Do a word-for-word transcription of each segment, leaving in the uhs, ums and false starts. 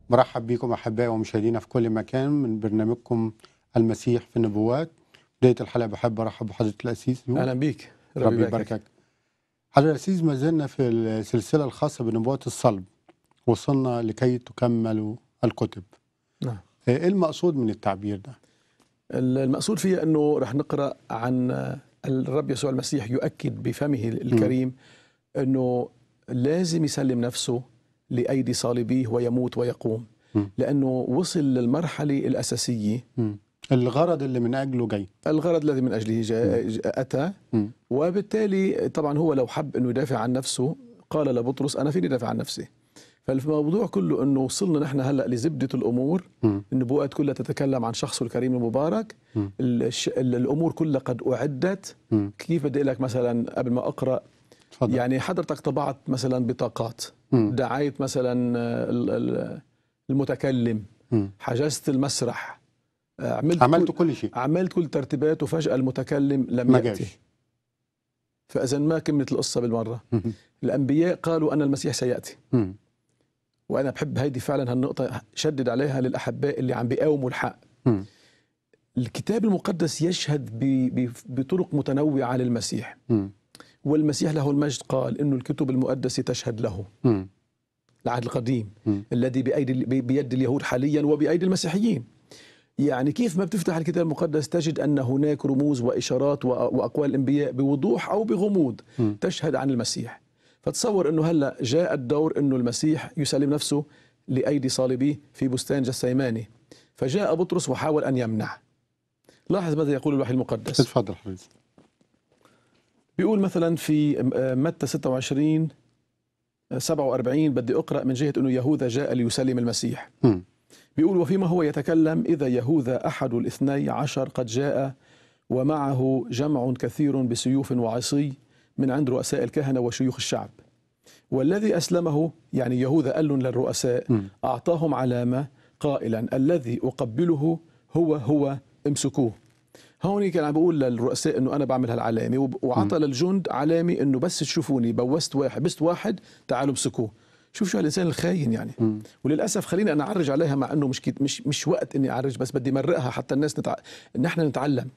برحب بكم أحبائي ومشاهدينا في كل مكان من برنامجكم المسيح في النبوات. بداية الحلقة بحب أرحب بحضرة الأسيس يو. أهلا بيك، ربي يباركك. حضرة الأسيس، ما زلنا في السلسلة الخاصة بنبوات الصلب، وصلنا لكي تكملوا الكتب. نعم. إيه المقصود من التعبير ده؟ المقصود فيه أنه رح نقرأ عن الرب يسوع المسيح يؤكد بفمه الكريم م. أنه لازم يسلم نفسه لأيدي صالبيه ويموت ويقوم، م. لأنه وصل للمرحلة الأساسية. م. الغرض اللي من أجله جاي، الغرض الذي من أجله جاء أتى، م. وبالتالي طبعا هو لو حب أنه يدافع عن نفسه قال لبطرس أنا فيني دافع عن نفسي. فالموضوع كله أنه وصلنا نحن هلأ لزبدة الأمور. م. النبوءات كلها تتكلم عن شخصه الكريم المبارك. الأمور كلها قد أعدت. م. كيف بدي لك مثلا قبل ما أقرأ فضل. يعني حضرتك طبعت مثلا بطاقات، م. دعاية مثلا المتكلم، م. حجزت المسرح، عملت, عملت كل, كل شيء، عملت كل ترتيبات، وفجأة المتكلم لم ما يأتي. جاش. فإذا ما كملت القصة بالمرة. م. الأنبياء قالوا أن المسيح سيأتي. م. وأنا بحب هيدي فعلا هالنقطة شدد عليها للأحباء اللي عم بيقاوموا الحق. م. الكتاب المقدس يشهد بطرق متنوعة للمسيح. م. والمسيح له المجد قال إنه الكتب المقدسة تشهد له. م. العهد القديم م. الذي بأيدي بيد اليهود حاليا وبأيدي المسيحيين. يعني كيف ما بتفتح الكتاب المقدس تجد أن هناك رموز وإشارات وأقوال الأنبياء بوضوح أو بغموض م. تشهد عن المسيح. فتصور أنه هلأ جاء الدور أنه المسيح يسلم نفسه لأيدي صالبيه في بستان جثيماني، فجاء بطرس وحاول أن يمنع. لاحظ ماذا يقول الوحي المقدس. اتفضل حبيبي. بيقول مثلا في متى ستة وعشرين سبعة وأربعين، بدي أقرأ من جهة أنه يهوذا جاء ليسلم المسيح. م. بيقول وفيما هو يتكلم إذا يهوذا أحد الاثني عشر قد جاء ومعه جمع كثير بسيوف وعصي من عند رؤساء الكهنة وشيوخ الشعب، والذي أسلمه يعني يهوذا قال لهم للرؤساء م. أعطاهم علامة قائلا الذي أقبله هو هو امسكوه. هون كان عم بقول للرؤساء انه انا بعمل هالعلامه، وعطى للجند علامه انه بس تشوفوني بوست واحد بست واحد تعالوا امسكوه. شوف شو هالانسان الخاين يعني. م. وللاسف خليني انا اعرج عليها، مع انه مش مش مش وقت اني اعرج، بس بدي مرقها حتى الناس نتع... نحن نتعلم.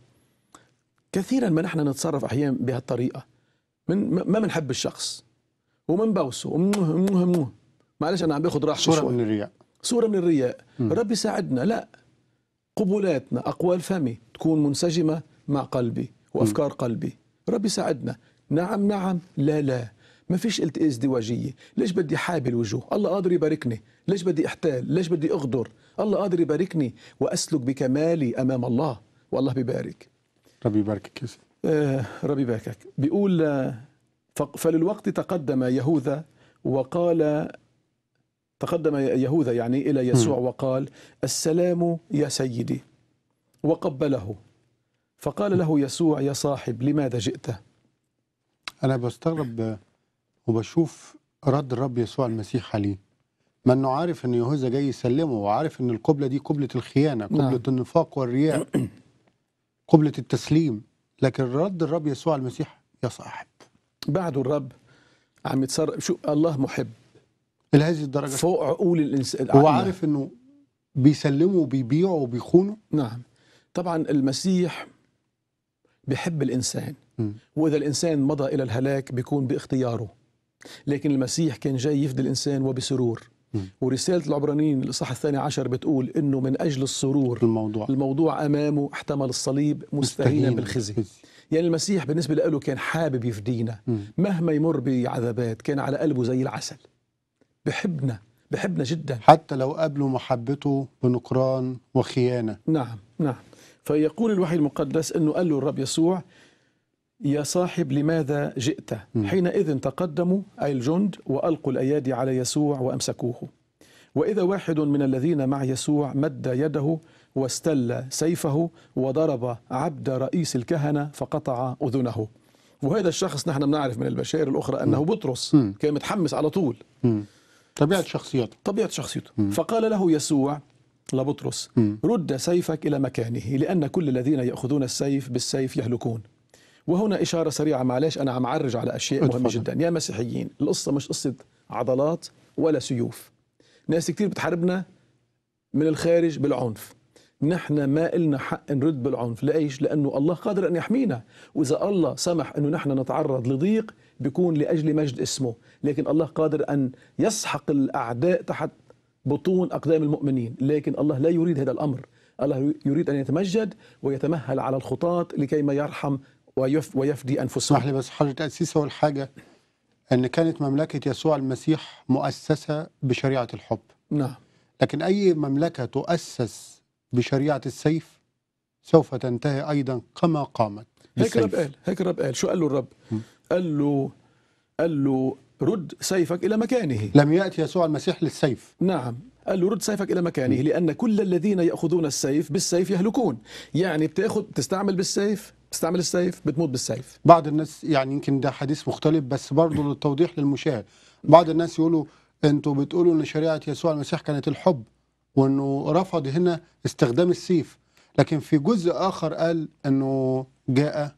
كثيرا ما نحن نتصرف احيانا بهالطريقه، من ما بنحب الشخص ومن بوسه ومنه معلش انا عم باخذ راحتي صوره شوي. من الرياء، صوره من الرياء. م. ربي ساعدنا. لا، قبولاتنا أقوال فمي تكون منسجمة مع قلبي وأفكار م. قلبي. ربي ساعدنا. نعم نعم، لا لا، ما فيش التئاس ازدواجية. ليش بدي حابي الوجوه؟ الله قادر يباركني. ليش بدي احتال؟ ليش بدي اغدر؟ الله قادر يباركني وأسلك بكمالي أمام الله، والله بيبارك. ربي يباركك يا آه ربي يباركك. بيقول آه فللوقت تقدم يهوذا وقال تقدم يهوذا يعني إلى يسوع وقال السلام يا سيدي، وقبله. فقال له يسوع يا صاحب لماذا جئت؟ أنا بستغرب وبشوف رد الرب يسوع المسيح عليه، ما أنه عارف أن يهوذا جاي يسلمه، وعارف أن القبلة دي قبلة الخيانة، قبلة نعم. النفاق والرياء، قبلة التسليم، لكن رد الرب يسوع المسيح يا صاحب. بعده الرب عم يتصرف. شو الله محب لهذه الدرجة فوق عقول الإنسان. هو عارف أنه بيسلمه وبيبيعه وبيخونه. نعم طبعا المسيح بيحب الإنسان، م. وإذا الإنسان مضى إلى الهلاك بيكون باختياره، لكن المسيح كان جاي يفدي الإنسان وبسرور. م. ورسالة العبرانيين الإصحاح الثاني عشر بتقول إنه من أجل السرور الموضوع, الموضوع أمامه احتمل الصليب مستهينا بالخزي. يعني المسيح بالنسبة له كان حابب يفدينا. م. مهما يمر بعذابات كان على قلبه زي العسل. بحبنا بحبنا جدا، حتى لو قابلوا محبته بنكران وخيانة. نعم نعم. فيقول الوحي المقدس أنه قال له الرب يسوع يا صاحب لماذا جئت؟ م. حينئذ تقدموا أي الجند وألقوا الأيادي على يسوع وأمسكوه. وإذا واحد من الذين مع يسوع مد يده واستل سيفه وضرب عبد رئيس الكهنة فقطع أذنه. وهذا الشخص نحن بنعرف من البشائر الأخرى أنه م. بطرس. م. كان متحمس على طول. م. طبيعة شخصيته طبيعة شخصيته. م. فقال له يسوع لبطرس م. رد سيفك إلى مكانه، لأن كل الذين يأخذون السيف بالسيف يهلكون. وهنا إشارة سريعة، معلش أنا عم أعرج على أشياء اتفضل. مهمة جدا يا مسيحيين. القصة مش قصة عضلات ولا سيوف. ناس كتير بتحاربنا من الخارج بالعنف. نحن ما إلنا حق نرد بالعنف. لإيش؟ لأنه الله قادر أن يحمينا، وإذا الله سمح أنه نحن نتعرض لضيق بيكون لأجل مجد اسمه، لكن الله قادر أن يسحق الأعداء تحت بطون أقدام المؤمنين. لكن الله لا يريد هذا الأمر. الله يريد أن يتمجد ويتمهل على الخطاة لكي ما يرحم ويف ويفدي أنفسهم. اسمح لي بس حضرة تأسيس، أول حاجة أن كانت مملكة يسوع المسيح مؤسسة بشريعة الحب. نعم. لكن أي مملكة تؤسس بشريعة السيف سوف تنتهي أيضا كما قامت هيك بالسيف. الرب قال هيك الرب قال شو قال له الرب؟ م. قال له قال له رد سيفك إلى مكانه. لم يأتي يسوع المسيح للسيف. نعم، قال له رد سيفك إلى مكانه، لأن كل الذين يأخذون السيف بالسيف يهلكون. يعني بتاخذ بتستعمل بالسيف بتستعمل السيف بتموت بالسيف. بعض الناس يعني يمكن ده حديث مختلف بس برضه للتوضيح للمشاهد، بعض الناس يقولوا انتوا بتقولوا ان شريعة يسوع المسيح كانت الحب وانه رفض هنا استخدام السيف، لكن في جزء آخر قال انه جاء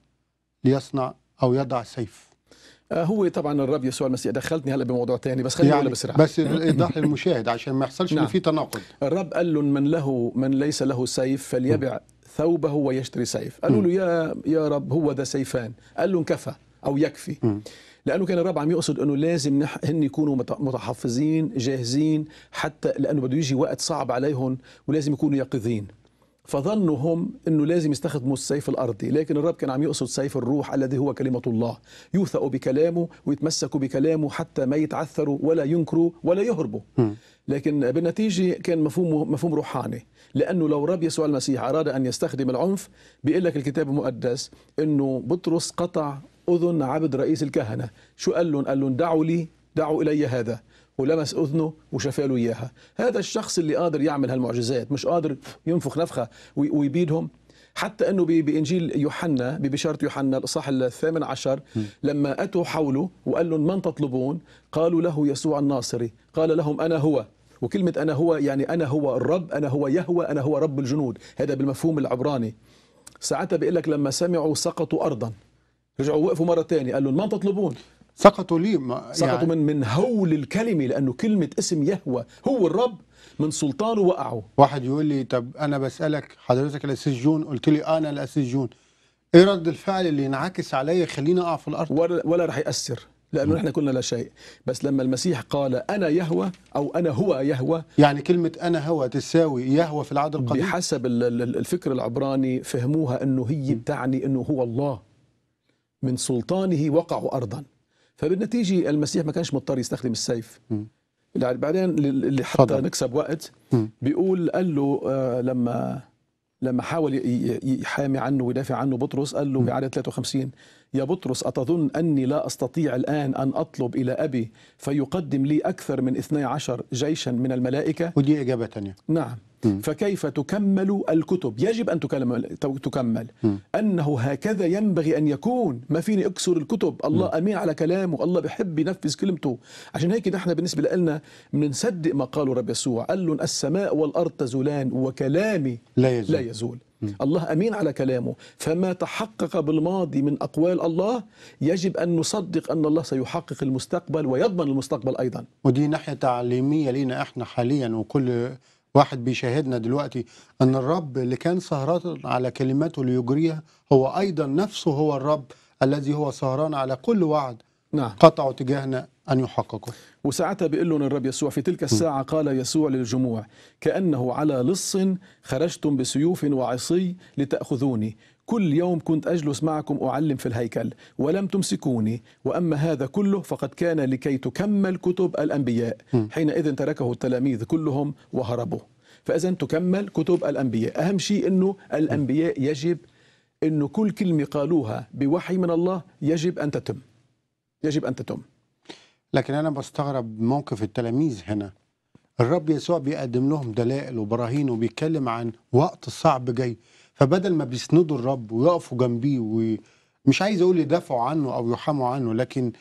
ليصنع او يضع سيف. هو طبعا الرب يسوع المسيح، دخلتني هلا بموضوع ثاني بس خلينا يعني نقولها بسرعه بس الايضاح للمشاهد عشان ما يحصلش نعم. ان في تناقض. الرب قال له من له من ليس له سيف فليبع ثوبه ويشتري سيف. قالوا له يا يا رب هو ذا سيفان. قال له انكفى او يكفي. م. لانه كان الرب عم يقصد انه لازم هن يكونوا متحفظين جاهزين، حتى لانه بده يجي وقت صعب عليهم ولازم يكونوا يقظين. فظنوا هم انه لازم يستخدموا السيف الارضي، لكن الرب كان عم يقصد سيف الروح الذي هو كلمة الله، يوثقوا بكلامه ويتمسكوا بكلامه حتى ما يتعثروا ولا ينكروا ولا يهربوا. م. لكن بالنتيجة كان مفهوم مفهوم روحاني، لأنه لو الرب يسوع المسيح أراد أن يستخدم العنف بيقول لك الكتاب المقدس إنه بطرس قطع أذن عبد رئيس الكهنة. شو قال لهم؟ قال لهم دعوا لي دعوا إلي هذا، ولمس أذنه وشفى له إياها. هذا الشخص اللي قادر يعمل هالمعجزات، مش قادر ينفخ نفخة ويبيدهم. حتى أنه بإنجيل يوحنا ببشارة يوحنا الإصحاح الثامن عشر لما أتوا حوله وقال لهم من تطلبون؟ قالوا له يسوع الناصري. قال لهم أنا هو. وكلمة أنا هو يعني أنا هو الرب، أنا هو يهوى، أنا هو رب الجنود. هذا بالمفهوم العبراني. ساعتها بيقول لك لما سمعوا سقطوا أرضا، رجعوا وقفوا مرة تانية قال لهم من تطلبون؟ سقطوا ليه؟ يعني سقطوا من من هول الكلمة، لأنه كلمة اسم يهوى هو الرب من سلطانه وقعوا. واحد يقول لي طب أنا بسألك حضرتك الأسيس جون، قلت لي أنا الأسيس جون، إيه رد الفعل اللي ينعكس علي يخليني أقع في الأرض؟ ولا, ولا رح يأثر، لأنه نحن كلنا لا شيء. بس لما المسيح قال أنا يهوى أو أنا هو يهوى، يعني كلمة أنا هو تساوي يهوى في العهد القديم. بحسب الفكر العبراني فهموها أنه هي بتعني أنه هو الله من سلطانه وقعوا أرضا. فبالنتيجة المسيح ما كانش مضطر يستخدم السيف. م. بعدين اللي حتى فضل. نكسب وقت م. بيقول قال له آه لما لما حاول يحامي عنه ويدافع عنه بطرس، قال له بعدد ثلاثة وخمسين يا بطرس أتظن أني لا أستطيع الآن أن أطلب إلى أبي فيقدم لي أكثر من اثني عشر جيشا من الملائكة؟ ودي إجابة تانية. نعم. م. فكيف تكمل الكتب؟ يجب أن تكمل م. أنه هكذا ينبغي أن يكون. ما فيني أكسر الكتب. الله م. أمين على كلامه، الله بحب ينفذ كلمته. عشان هيك نحن بالنسبة لنا بنصدق ما قاله رب يسوع، قال لهم السماء والأرض تزولان وكلامي لا يزول, لا يزول. م. الله أمين على كلامه. فما تحقق بالماضي من أقوال الله يجب أن نصدق أن الله سيحقق المستقبل ويضمن المستقبل أيضا. ودي ناحية تعليمية لينا إحنا حاليا وكل واحد بيشاهدنا دلوقتي، أن الرب اللي كان سهران على كلماته ليجريها هو أيضا نفسه هو الرب الذي هو سهران على كل وعد نعم. قطعوا تجاهنا أن يحققه. وساعتها بيقول لهم الرب يسوع في تلك الساعة قال يسوع للجموع كأنه على لص خرجتم بسيوف وعصي لتأخذوني، كل يوم كنت أجلس معكم أعلم في الهيكل ولم تمسكوني، وأما هذا كله فقد كان لكي تكمل كتب الأنبياء. حينئذ تركه التلاميذ كلهم وهربوا. فإذا تكمل كتب الأنبياء. أهم شيء أنه الأنبياء يجب أنه كل كلمة قالوها بوحي من الله يجب أن تتم، يجب أن تتم. لكن أنا بستغرب موقف التلاميذ هنا. الرب يسوع بيقدم لهم دلائل وبراهين وبيتكلم عن وقت صعب جاي، فبدل ما بيسندوا الرب ويقفوا جنبيه ومش عايز أقول يدافعوا عنه أو يحاموا عنه، لكن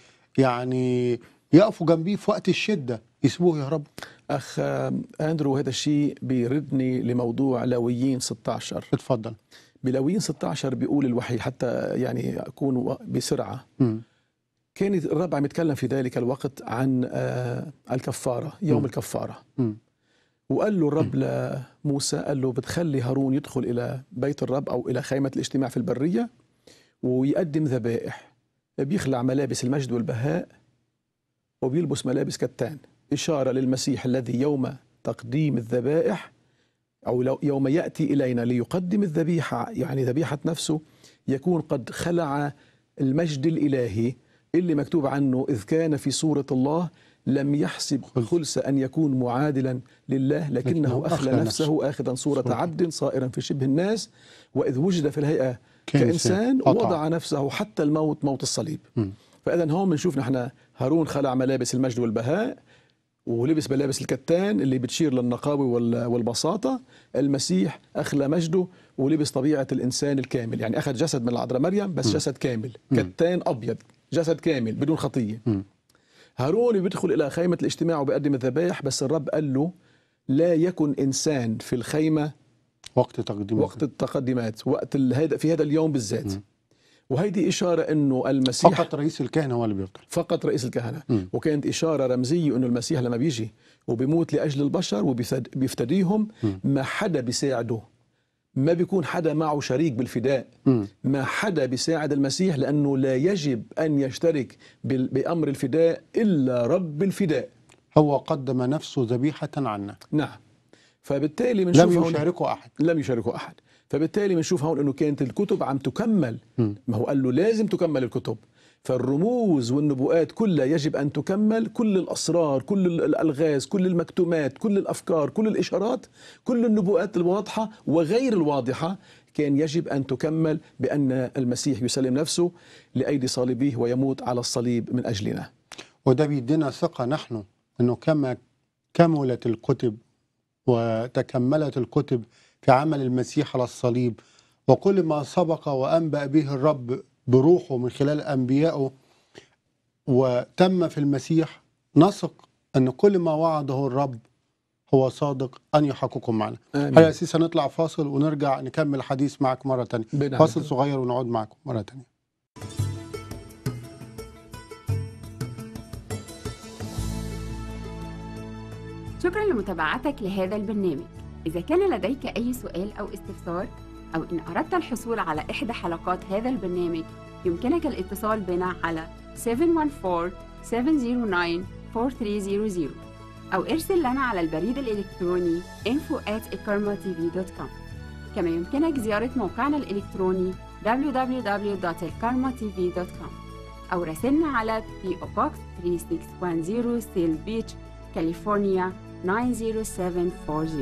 يعني يقفوا جنبيه في وقت الشدة يسيبوه يهرب. أخ أندرو هذا الشيء بيردني لموضوع لاويين ستة عشر. اتفضل. بلاويين ستة عشر بيقول الوحي حتى يعني أكون بسرعة. م. كان الرب عم يتكلم في ذلك الوقت عن الكفارة، يوم م. الكفارة. م. وقال له الرب لموسى، قال له بتخلي هارون يدخل إلى بيت الرب أو إلى خيمة الاجتماع في البرية ويقدم ذبائح، بيخلع ملابس المجد والبهاء وبيلبس ملابس كتان، إشارة للمسيح الذي يوم تقديم الذبائح أو لو يوم يأتي إلينا ليقدم الذبيحة، يعني ذبيحة نفسه، يكون قد خلع المجد الإلهي اللي مكتوب عنه إذ كان في صورة الله لم يحسب خلس أن يكون معادلا لله لكنه أخلى نفسه آخذا صورة عبد صائرا في شبه الناس، وإذ وجد في الهيئة كإنسان وضع نفسه حتى الموت، موت الصليب. فإذا هون بنشوف نحن هارون خلع ملابس المجد والبهاء ولبس ملابس الكتان اللي بتشير للنقاوة والبساطة. المسيح أخلى مجده ولبس طبيعة الإنسان الكامل، يعني أخذ جسد من العذراء مريم بس جسد كامل، كتان أبيض، جسد كامل بدون خطية. هارون بيدخل إلى خيمة الاجتماع وبيقدم الذبائح، بس الرب قال له لا يكن إنسان في الخيمة وقت تقديم وقت التقدمات، وقت هذا في هذا اليوم بالذات. م. وهيدي إشارة أنه المسيح فقط رئيس الكهنة هو اللي بيقتل، فقط رئيس الكهنة. م. وكانت إشارة رمزية أنه المسيح لما بيجي وبيموت لأجل البشر وبيفتديهم، ما حدا بيساعده، ما بيكون حدا معه شريك بالفداء، م. ما حدا بيساعد المسيح، لأنه لا يجب أن يشترك بأمر الفداء إلا رب الفداء. هو قدم نفسه ذبيحة عنا. نعم. فبالتالي بنشوف لم يشاركه أحد لم يشاركه أحد فبالتالي بنشوف هون أنه كانت الكتب عم تكمل. م. ما هو قال له لازم تكمل الكتب، فالرموز والنبوءات كلها يجب أن تكمل، كل الأسرار، كل الألغاز، كل المكتومات، كل الأفكار، كل الإشارات، كل النبوءات الواضحة وغير الواضحة كان يجب أن تكمل بأن المسيح يسلم نفسه لأيدي صليبيه ويموت على الصليب من أجلنا. وده بيدينا ثقة نحن أنه كما كملت الكتب وتكملت الكتب في عمل المسيح على الصليب، وكل ما سبق وأنبأ به الرب بروحه من خلال أنبيائه وتم في المسيح، نثق أن كل ما وعده الرب هو صادق أن يحققه معنا. هيا أسيس نطلع فاصل ونرجع نكمل الحديث معك مرة تانية. فاصل صغير ونعود معكم مرة تانية. شكرا لمتابعتك لهذا البرنامج. إذا كان لديك أي سؤال أو استفسار أو إن أردت الحصول على إحدى حلقات هذا البرنامج، يمكنك الاتصال بنا على سبعة واحد أربعة سبعة صفر تسعة أربعة ثلاثة صفر صفر أو ارسل لنا على البريد الإلكتروني info at ikarma t v dot com. كما يمكنك زيارة موقعنا الإلكتروني دبليو دبليو دبليو دوت ikarma t v dot com أو راسلنا على بي أو Box ثلاثة ستة واحد صفر سيل بيتش، كاليفورنيا تسعة صفر سبعة أربعة صفر.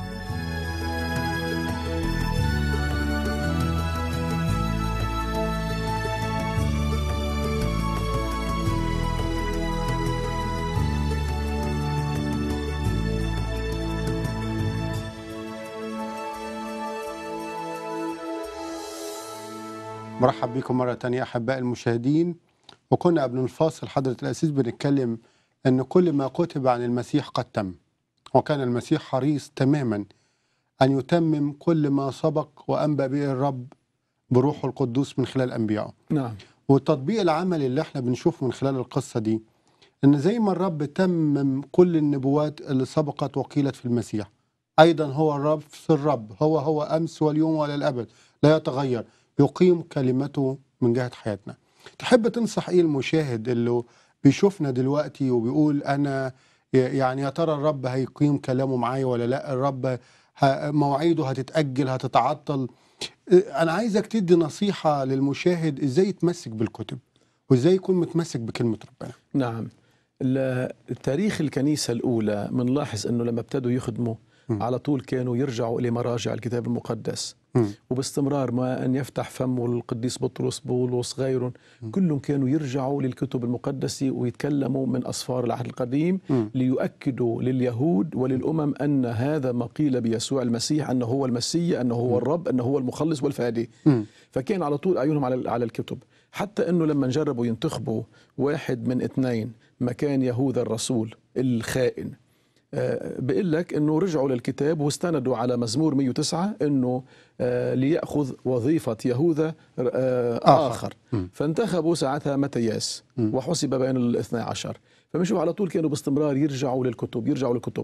مرحب بكم مرة تانية أحباء المشاهدين. وكنا قبل الفاصل حضرة الأسيس بنتكلم أن كل ما كتب عن المسيح قد تم، وكان المسيح حريص تماما أن يتمم كل ما سبق وأنبأ به الرب بروحه القدوس من خلال أنبيائه. نعم. والتطبيق العملي اللي احنا بنشوفه من خلال القصة دي أن زي ما الرب تمم كل النبوات اللي سبقت وقيلت في المسيح، أيضا هو الرب في الرب هو هو أمس واليوم ولا الأبد، لا يتغير، يقيم كلمته من جهة حياتنا. تحب تنصح إيه المشاهد اللي بيشوفنا دلوقتي وبيقول أنا يعني يا ترى الرب هيقيم كلامه معايا ولا لا، الرب مواعيده هتتأجل هتتعطل؟ أنا عايزك تدي نصيحة للمشاهد إزاي يتمسك بالكتب وإزاي يكون متمسك بكلمة ربنا. نعم. التاريخ الكنيسة الأولى منلاحظ أنه لما ابتدوا يخدموا م. على طول كانوا يرجعوا لمراجع الكتاب المقدس، م. وباستمرار ما أن يفتح فمه القديس بطرس بولس غيرهم كلهم كانوا يرجعوا للكتب المقدسة ويتكلموا من أسفار العهد القديم م. ليؤكدوا لليهود وللأمم أن هذا ما قيل بيسوع المسيح، أنه هو المسيح، أنه هو الرب، أنه هو المخلص والفادي. م. فكان على طول أعينهم على على الكتب، حتى أنه لما جربوا ينتخبوا واحد من اثنين مكان يهوذا الرسول الخائن، بيقول لك انه رجعوا للكتاب واستندوا على مزمور مئة وتسعة انه ليأخذ وظيفة يهوذا آخر, آخر. فانتخبوا ساعتها متياس وحسب بين الاثنى عشر. فمشوا على طول كانوا باستمرار يرجعوا للكتب يرجعوا للكتب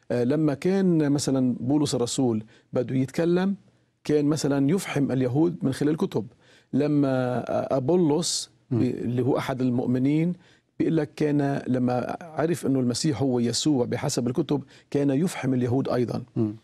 لما كان مثلا بولس الرسول بده يتكلم كان مثلا يفحم اليهود من خلال الكتب. لما أبولس اللي هو أحد المؤمنين بيقول لك كان لما عرف أنه المسيح هو يسوع بحسب الكتب كان يفحم اليهود أيضا،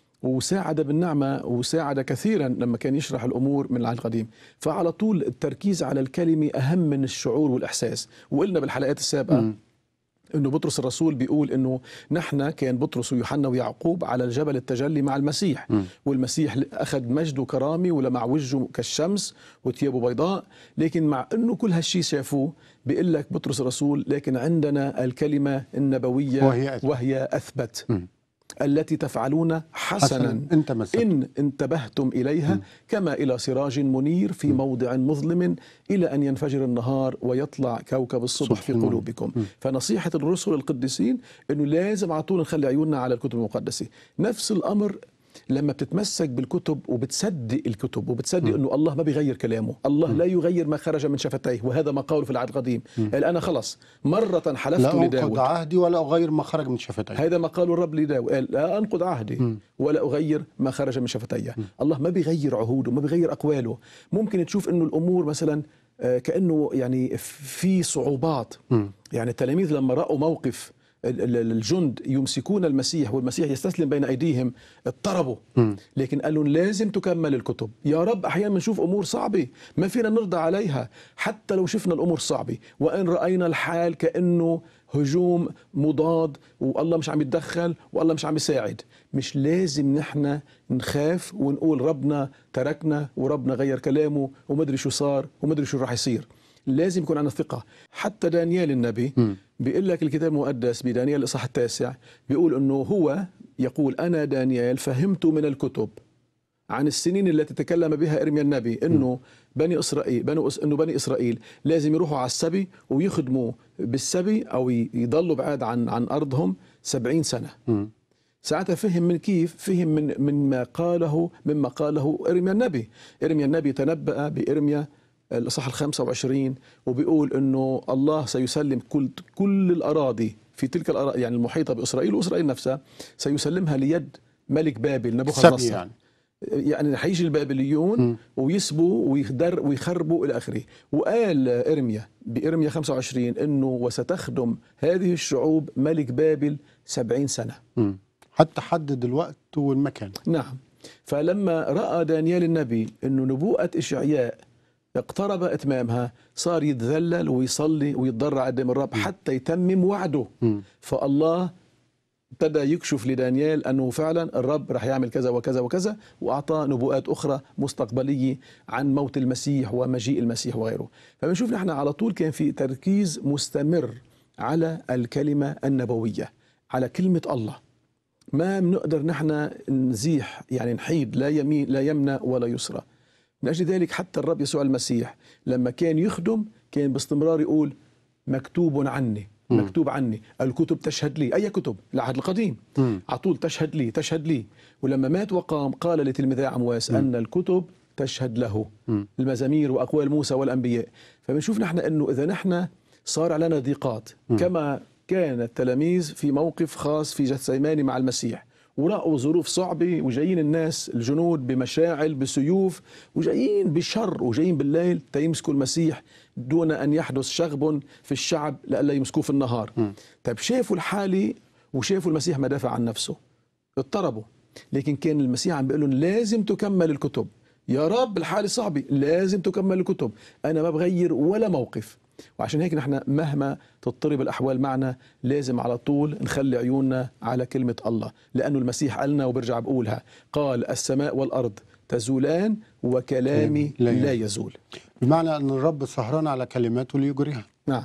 وساعد بالنعمة وساعد كثيرا لما كان يشرح الأمور من العهد القديم. فعلى طول التركيز على الكلمة أهم من الشعور والإحساس. وقلنا بالحلقات السابقة م. انه بطرس الرسول بيقول انه نحن كان بطرس ويوحنا ويعقوب على الجبل التجلي مع المسيح، م. والمسيح اخذ مجد وكرامه ولمع وجهه كالشمس وثيابه بيضاء، لكن مع انه كل هالشيء شافوه بيقول لك بطرس الرسول لكن عندنا الكلمه النبويه وهي اثبت, وهي أثبت. م. التي تفعلون حسنا, حسنا. إن انتبهتم إليها م. كما إلى سراج منير في م. موضع مظلم إلى أن ينفجر النهار ويطلع كوكب الصبح في قلوبكم. م. فنصيحة الرسل القديسين أنه لازم على طول نخلي عيوننا على الكتب المقدسة. نفس الأمر لما بتتمسك بالكتب وبتصدق الكتب وبتصدق انه الله ما بيغير كلامه، الله م. لا يغير ما خرج من شفتيه، وهذا ما قاله في العهد القديم. قال انا خلاص مرة حلفت لا لداود لا انقض عهدي ولا اغير ما خرج من شفتي. هذا ما قاله الرب لداود، قال لا انقض عهدي م. ولا اغير ما خرج من شفتي. الله ما بيغير عهوده، ما بيغير اقواله. ممكن تشوف انه الامور مثلا كانه يعني في صعوبات. م. يعني التلاميذ لما راوا موقف الجند يمسكون المسيح والمسيح يستسلم بين أيديهم اضطربوا، لكن قالوا لازم تكمل الكتب. يا رب أحيانا بنشوف أمور صعبة ما فينا نرضى عليها حتى لو شفنا الأمور صعبة، وإن رأينا الحال كأنه هجوم مضاد والله مش عم يتدخل والله مش عم يساعد، مش لازم نحن نخاف ونقول ربنا تركنا وربنا غير كلامه ومدري شو صار ومدري شو راح يصير. لازم يكون عندنا ثقة. حتى دانيال النبي بيقول لك الكتاب المقدس بدانيال الإصحاح التاسع بيقول أنه هو يقول أنا دانيال فهمت من الكتب عن السنين التي تكلم بها إرميا النبي أنه بني إسرائيل بنو أنه بني إسرائيل لازم يروحوا على السبي ويخدموا بالسبي أو يضلوا بعاد عن عن أرضهم سبعين سنة. ساعتها فهم من كيف فهم من مما قاله مما قاله إرميا النبي. إرميا النبي تنبأ بإرميا الإصحاح الخامسة وعشرين وبيقول إنه الله سيسلم كل كل الأراضي في تلك الأراضي يعني المحيطة بإسرائيل وإسرائيل نفسها سيسلمها ليد ملك بابل نبوخذ نصر. يعني يعني حيجي البابليون م. ويسبوا ويخدر ويخربوا إلى آخره. وقال إرميا بإرميا خمسة وعشرين إنه وستخدم هذه الشعوب ملك بابل سبعين سنة. م. حتى حدد الوقت والمكان. نعم. فلما رأى دانيال النبي إنه نبوءة إشعياء اقترب إتمامها صار يتذلل ويصلي ويتضرع قدام الرب حتى يتمم وعده. م. فالله ابتدى يكشف لدانيال أنه فعلا الرب رح يعمل كذا وكذا وكذا، وأعطى نبوءات أخرى مستقبلية عن موت المسيح ومجيء المسيح وغيره. فبنشوف نحن على طول كان في تركيز مستمر على الكلمة النبوية، على كلمة الله. ما بنقدر نحن نزيح يعني نحيد لا يمين لا يمنى ولا يسرى. من أجل ذلك حتى الرب يسوع المسيح لما كان يخدم كان باستمرار يقول مكتوب عني مكتوب عني، الكتب تشهد لي. أي كتب؟ العهد القديم على طول تشهد لي تشهد لي. ولما مات وقام قال لتلميذي عمواس أن الكتب تشهد له، المزامير وأقوال موسى والأنبياء. فبنشوف نحن أنه إذا نحن صار علينا ضيقات كما كان التلاميذ في موقف خاص في جثسيماني مع المسيح ورأوا ظروف صعبة وجايين الناس الجنود بمشاعل بسيوف وجايين بشر وجايين بالليل تيمسكوا المسيح دون أن يحدث شغب في الشعب لألا يمسكوه في النهار. م. طيب شافوا الحالة وشافوا المسيح ما دافع عن نفسه اضطربوا، لكن كان المسيح عم بيقول لهم لازم تكمل الكتب. يا رب الحالة صعبة لازم تكمل الكتب، أنا ما بغير ولا موقف. وعشان هيك نحن مهما تضطرب الأحوال معنا لازم على طول نخلي عيوننا على كلمة الله، لأنه المسيح قالنا وبرجع بقولها قال السماء والأرض تزولان وكلامي لا يزول. بمعنى أن الرب سهران على كلماته ليجريها. نعم.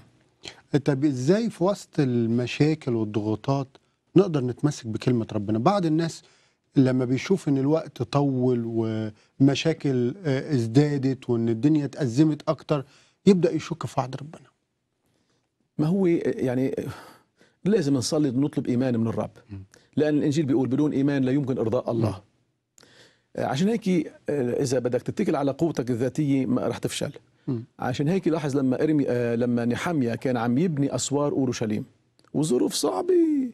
طب إزاي في وسط المشاكل والضغوطات نقدر نتمسك بكلمة ربنا؟ بعض الناس لما بيشوف أن الوقت طول ومشاكل ازدادت وأن الدنيا اتأزمت أكتر يبدأ يشك في وعد ربنا. ما هو يعني لازم نصلي ونطلب إيمان من الرب، لأن الإنجيل بيقول بدون إيمان لا يمكن إرضاء الله. عشان هيك إذا بدك تتكل على قوتك الذاتية ما رح تفشل. عشان هيك لاحظ لما إرمي لما نحميا كان عم يبني أسوار أورشليم وظروف صعبة،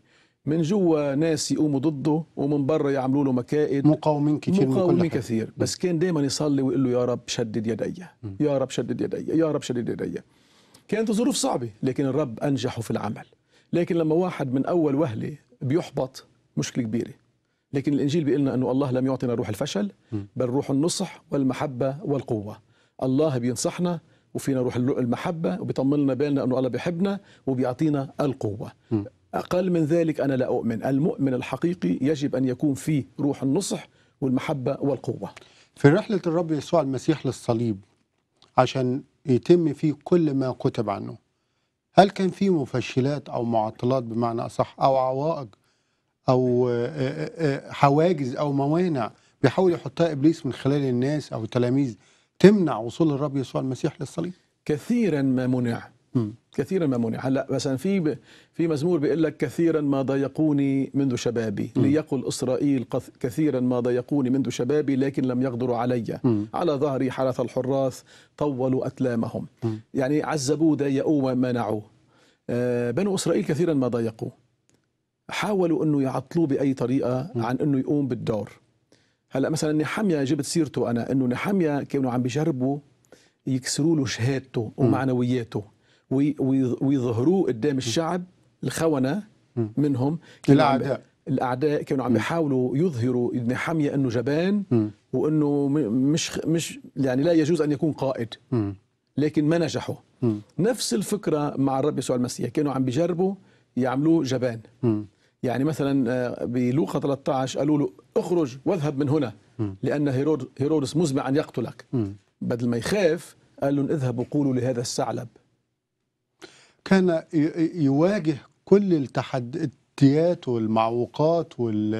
من جوا ناس يقوموا ضده ومن برا يعملوا له مكائد، مقاومين كتير من كل مقاومين حاجة. كثير، بس كان دائما يصلي ويقول له يا رب شدد يدي، يا رب شدد يدي، يا رب شدد يدي. كانت ظروف صعبة لكن الرب أنجحه في العمل. لكن لما واحد من أول وهلة بيحبط مشكلة كبيرة. لكن الإنجيل بيقول لنا أنه الله لم يعطينا روح الفشل بل روح النصح والمحبة والقوة. الله بينصحنا وفينا روح المحبة وبيطمننا بالنا أنه الله بيحبنا وبيعطينا القوة. أقل من ذلك أنا لا أؤمن. المؤمن الحقيقي يجب أن يكون فيه روح النصح والمحبة والقوة. في رحلة الرب يسوع المسيح للصليب عشان يتم فيه كل ما كتب عنه، هل كان فيه مفشلات أو معطلات بمعنى أصح أو عوائق أو حواجز أو موانع بيحاول يحطها إبليس من خلال الناس أو التلاميذ تمنع وصول الرب يسوع المسيح للصليب؟ كثيرا ما منع. م. كثيرا ما منع. هلا مثلا في في مزمور بيقول لك كثيرا ما ضايقوني منذ شبابي، م. ليقل اسرائيل كثيرا ما ضايقوني منذ شبابي لكن لم يقدروا علي، م. على ظهري حرث الحراث طولوا اتلامهم. م. يعني عذبوه ضايقوه ومنعوه. آه بنو اسرائيل كثيرا ما ضايقوه، حاولوا انه يعطلوه باي طريقه م. عن انه يقوم بالدور. هلا مثلا نحميا جبت سيرته انا، انه نحميا كانوا عم بيجربوا يكسروا له شهادته ومعنوياته ويظهروه قدام الشعب الخونة منهم. الأعداء الأعداء كانوا عم بيحاولوا يظهروا نحميا أنه جبان وأنه مش مش يعني لا يجوز أن يكون قائد، لكن ما نجحوا. نفس الفكرة مع الرب يسوع المسيح، كانوا عم بيجربوا يعملوه جبان. يعني مثلا بلوقا ثلاثة عشر قالوا له اخرج واذهب من هنا لأن هيرود هيرودس مزمع أن يقتلك. بدل ما يخاف قال لهم اذهبوا قولوا لهذا الثعلب. كان يواجه كل التحديات والمعوقات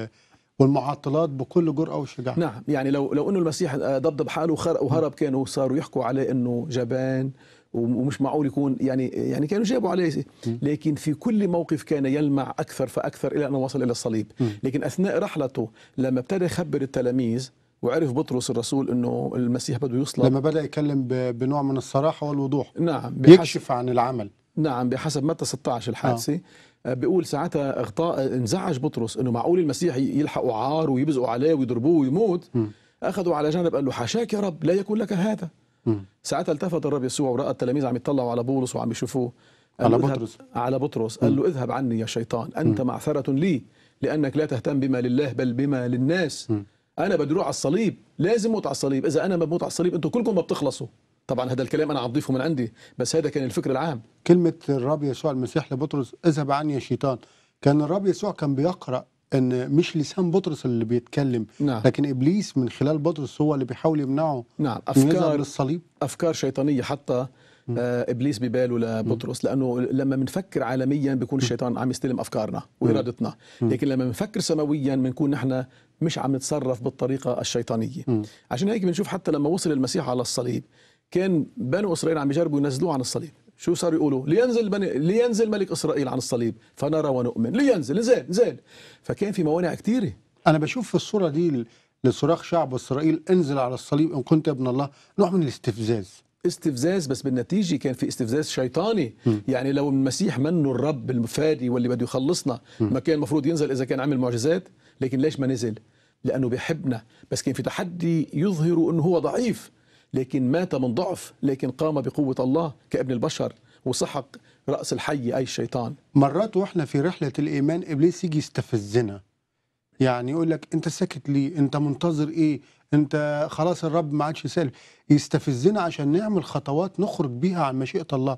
والمعطلات بكل جرأة وشجاعة. نعم، يعني لو لو انه المسيح ضبضب حاله وهرب كانوا صاروا يحكوا عليه انه جبان ومش معقول يكون، يعني يعني كانوا جابوا عليه. لكن في كل موقف كان يلمع اكثر فاكثر الى ان وصل الى الصليب. لكن اثناء رحلته لما ابتدى يخبر التلاميذ وعرف بطرس الرسول انه المسيح بده يصلب، لما بدأ يتكلم بنوع من الصراحة والوضوح، نعم بيكشف عن العمل. نعم، بحسب متى ستة عشر الحادثة آه. بيقول ساعتها اغطاء انزعج بطرس انه معقول المسيح يلحقوا عار ويبزقوا عليه ويضربوه ويموت. م. اخذوا على جانب قال له حاشاك يا رب لا يكون لك هذا. م. ساعتها التفت الرب يسوع ورأى التلاميذ عم يطلعوا على بولس وعم يشوفوه على بطرس على بطرس قال له اذهب عني يا شيطان انت م. معثرة لي لانك لا تهتم بما لله بل بما للناس. م. انا بدي اروح على الصليب، لازم موت على الصليب، اذا انا ما بموت على الصليب انتم كلكم ما بتخلصوا. طبعا هذا الكلام انا اضيفه من عندي، بس هذا كان الفكر العام. كلمة الرب يسوع المسيح لبطرس اذهب عني يا شيطان، كان الرب يسوع كان بيقرأ ان مش لسان بطرس اللي بيتكلم، نعم. لكن ابليس من خلال بطرس هو اللي بيحاول يمنعه. نعم، افكار للصليب، افكار شيطانية حتى آه ابليس بباله لبطرس، لانه لما بنفكر عالميا بيكون الشيطان عم يستلم افكارنا وارادتنا، لكن لما بنفكر سماويا بنكون نحن مش عم نتصرف بالطريقة الشيطانية. م. عشان هيك بنشوف حتى لما وصل المسيح على الصليب كان بنو إسرائيل عم يجربوا ينزلوه عن الصليب. شو صاروا يقولوا؟ لينزل بني لينزل ملك إسرائيل عن الصليب فنرى ونؤمن، لينزل نزل نزل. فكان في موانع كثيرة. أنا بشوف في الصورة دي لصراخ شعب إسرائيل انزل على الصليب إن كنت ابن الله نوع من الاستفزاز. استفزاز، بس بالنتيجة كان في استفزاز شيطاني. م. يعني لو المسيح منه الرب المفادي واللي بده يخلصنا م. ما كان المفروض ينزل إذا كان عمل معجزات؟ لكن ليش ما نزل؟ لأنه بيحبنا، بس كان في تحدي يظهر أنه هو ضعيف، لكن مات من ضعف، لكن قام بقوة الله كابن البشر وسحق رأس الحي أي الشيطان. مرات وإحنا في رحلة الإيمان إبليس يجي يستفزنا، يعني يقول لك أنت ساكت ليه؟ أنت منتظر إيه؟ أنت خلاص الرب ما عادش سالف، يستفزنا عشان نعمل خطوات نخرج بيها عن مشيئة الله.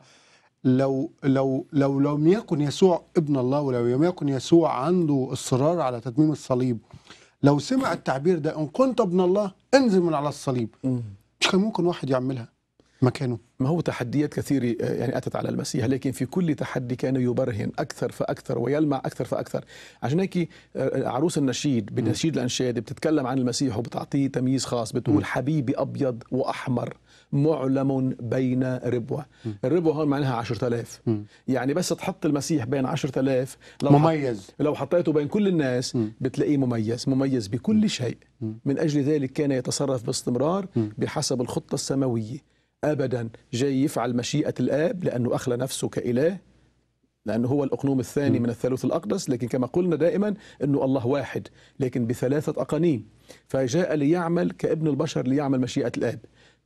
لو لو لو لم يكن يسوع ابن الله، ولو لم يكن يسوع عنده إصرار على تتميم الصليب، لو سمع التعبير ده إن كنت ابن الله انزل من على الصليب، مش كان ممكن واحد يعملها مكانه؟ ما هو تحديات كثيرة يعني أتت على المسيح، لكن في كل تحدي كان يبرهن أكثر فأكثر ويلمع أكثر فأكثر. عشان هيك عروس النشيد بنشيد الأنشاد بتتكلم عن المسيح وبتعطيه تمييز خاص، بتقول م. حبيبي أبيض وأحمر معلم بين ربوة. م. الربوة هون معناها عشرة آلاف، يعني بس تحط المسيح بين عشرة آلاف لو مميز، لو حطيته بين كل الناس م. بتلاقيه مميز، مميز بكل شيء. م. من أجل ذلك كان يتصرف باستمرار م. بحسب الخطة السماوية، أبدا جاي يفعل مشيئة الآب لأنه أخلى نفسه كإله لأنه هو الأقنوم الثاني م. من الثالوث الأقدس، لكن كما قلنا دائما أنه الله واحد لكن بثلاثة أقانيم. فجاء ليعمل كابن البشر ليعمل مشيئة الآب،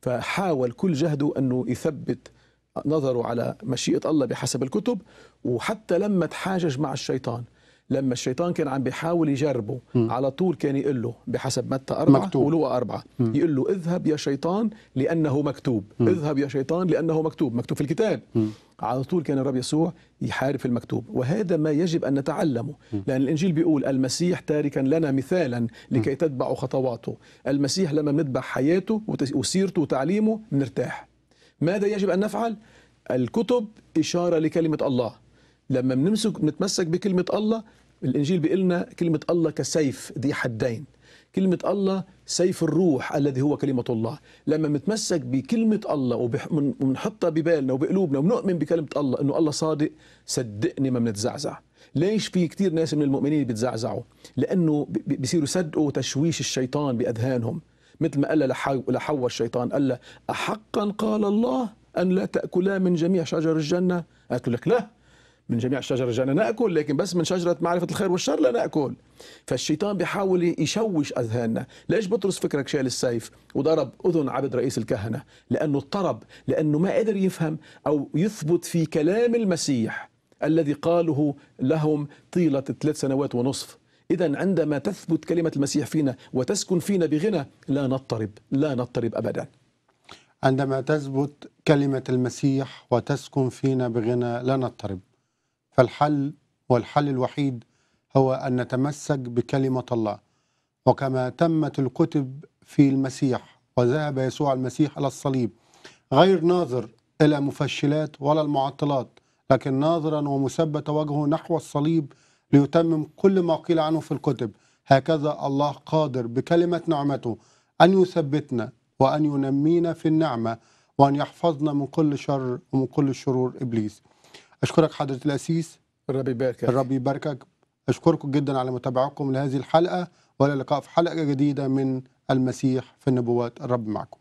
فحاول كل جهده أنه يثبت نظره على مشيئة الله بحسب الكتب. وحتى لما تحاجج مع الشيطان، لما الشيطان كان عم بيحاول يجربه م. على طول كان يقول له بحسب متى أربعة مكتوب. ولوقا أربعة، م. يقول له اذهب يا شيطان لأنه مكتوب، م. اذهب يا شيطان لأنه مكتوب، مكتوب في الكتاب. م. على طول كان الرب يسوع يحارب في المكتوب، وهذا ما يجب أن نتعلمه، لأن الإنجيل بيقول المسيح تاركا لنا مثالا لكي تتبعوا خطواته. المسيح لما بنتبع حياته وسيرته وتعليمه بنرتاح. ماذا يجب أن نفعل؟ الكتب إشارة لكلمة الله. لما بنمسك بنتمسك بكلمة الله، الإنجيل بيقول لنا كلمة الله كسيف ذي حدين. كلمة الله سيف الروح الذي هو كلمة الله. لما بنتمسك بكلمة الله وبنحطها ببالنا وبقلوبنا وبنؤمن بكلمة الله إنه الله صادق، صدقني ما بنتزعزع. ليش في كتير ناس من المؤمنين بيتزعزعوا؟ لأنه بيصيروا يصدقوا تشويش الشيطان بأذهانهم، مثل ما قال لحواء الشيطان، قال له أحقا قال الله أن لا تأكلا من جميع شجر الجنة؟ قالت لك لا، من جميع شجر الجنة نأكل، لكن بس من شجرة معرفة الخير والشر لا نأكل. فالشيطان بيحاول يشوش أذهاننا. ليش بطرس فكرك شال السيف وضرب أذن عبد رئيس الكهنة؟ لأنه اضطرب، لأنه ما قدر يفهم أو يثبت في كلام المسيح الذي قاله لهم طيلة ثلاث سنوات ونصف. إذن عندما تثبت كلمة المسيح فينا وتسكن فينا بغنى لا نضطرب، لا نضطرب أبدا. عندما تثبت كلمة المسيح وتسكن فينا بغنى لا نضطرب. فالحل والحل الوحيد هو أن نتمسك بكلمة الله، وكما تمت الكتب في المسيح وذهب يسوع المسيح على الصليب غير ناظر إلى مفشلات ولا المعطلات، لكن ناظرا ومثبت وجهه نحو الصليب ليتمم كل ما قيل عنه في الكتب. هكذا الله قادر بكلمة نعمته أن يثبتنا وأن ينمينا في النعمة وأن يحفظنا من كل شر ومن كل شرور إبليس. أشكرك حضرة الأسيس، الرب يباركك. الرب يباركك. أشكركم جدا على متابعتكم لهذه الحلقة، وإلى اللقاء في حلقة جديدة من المسيح في النبوات. الرب معكم.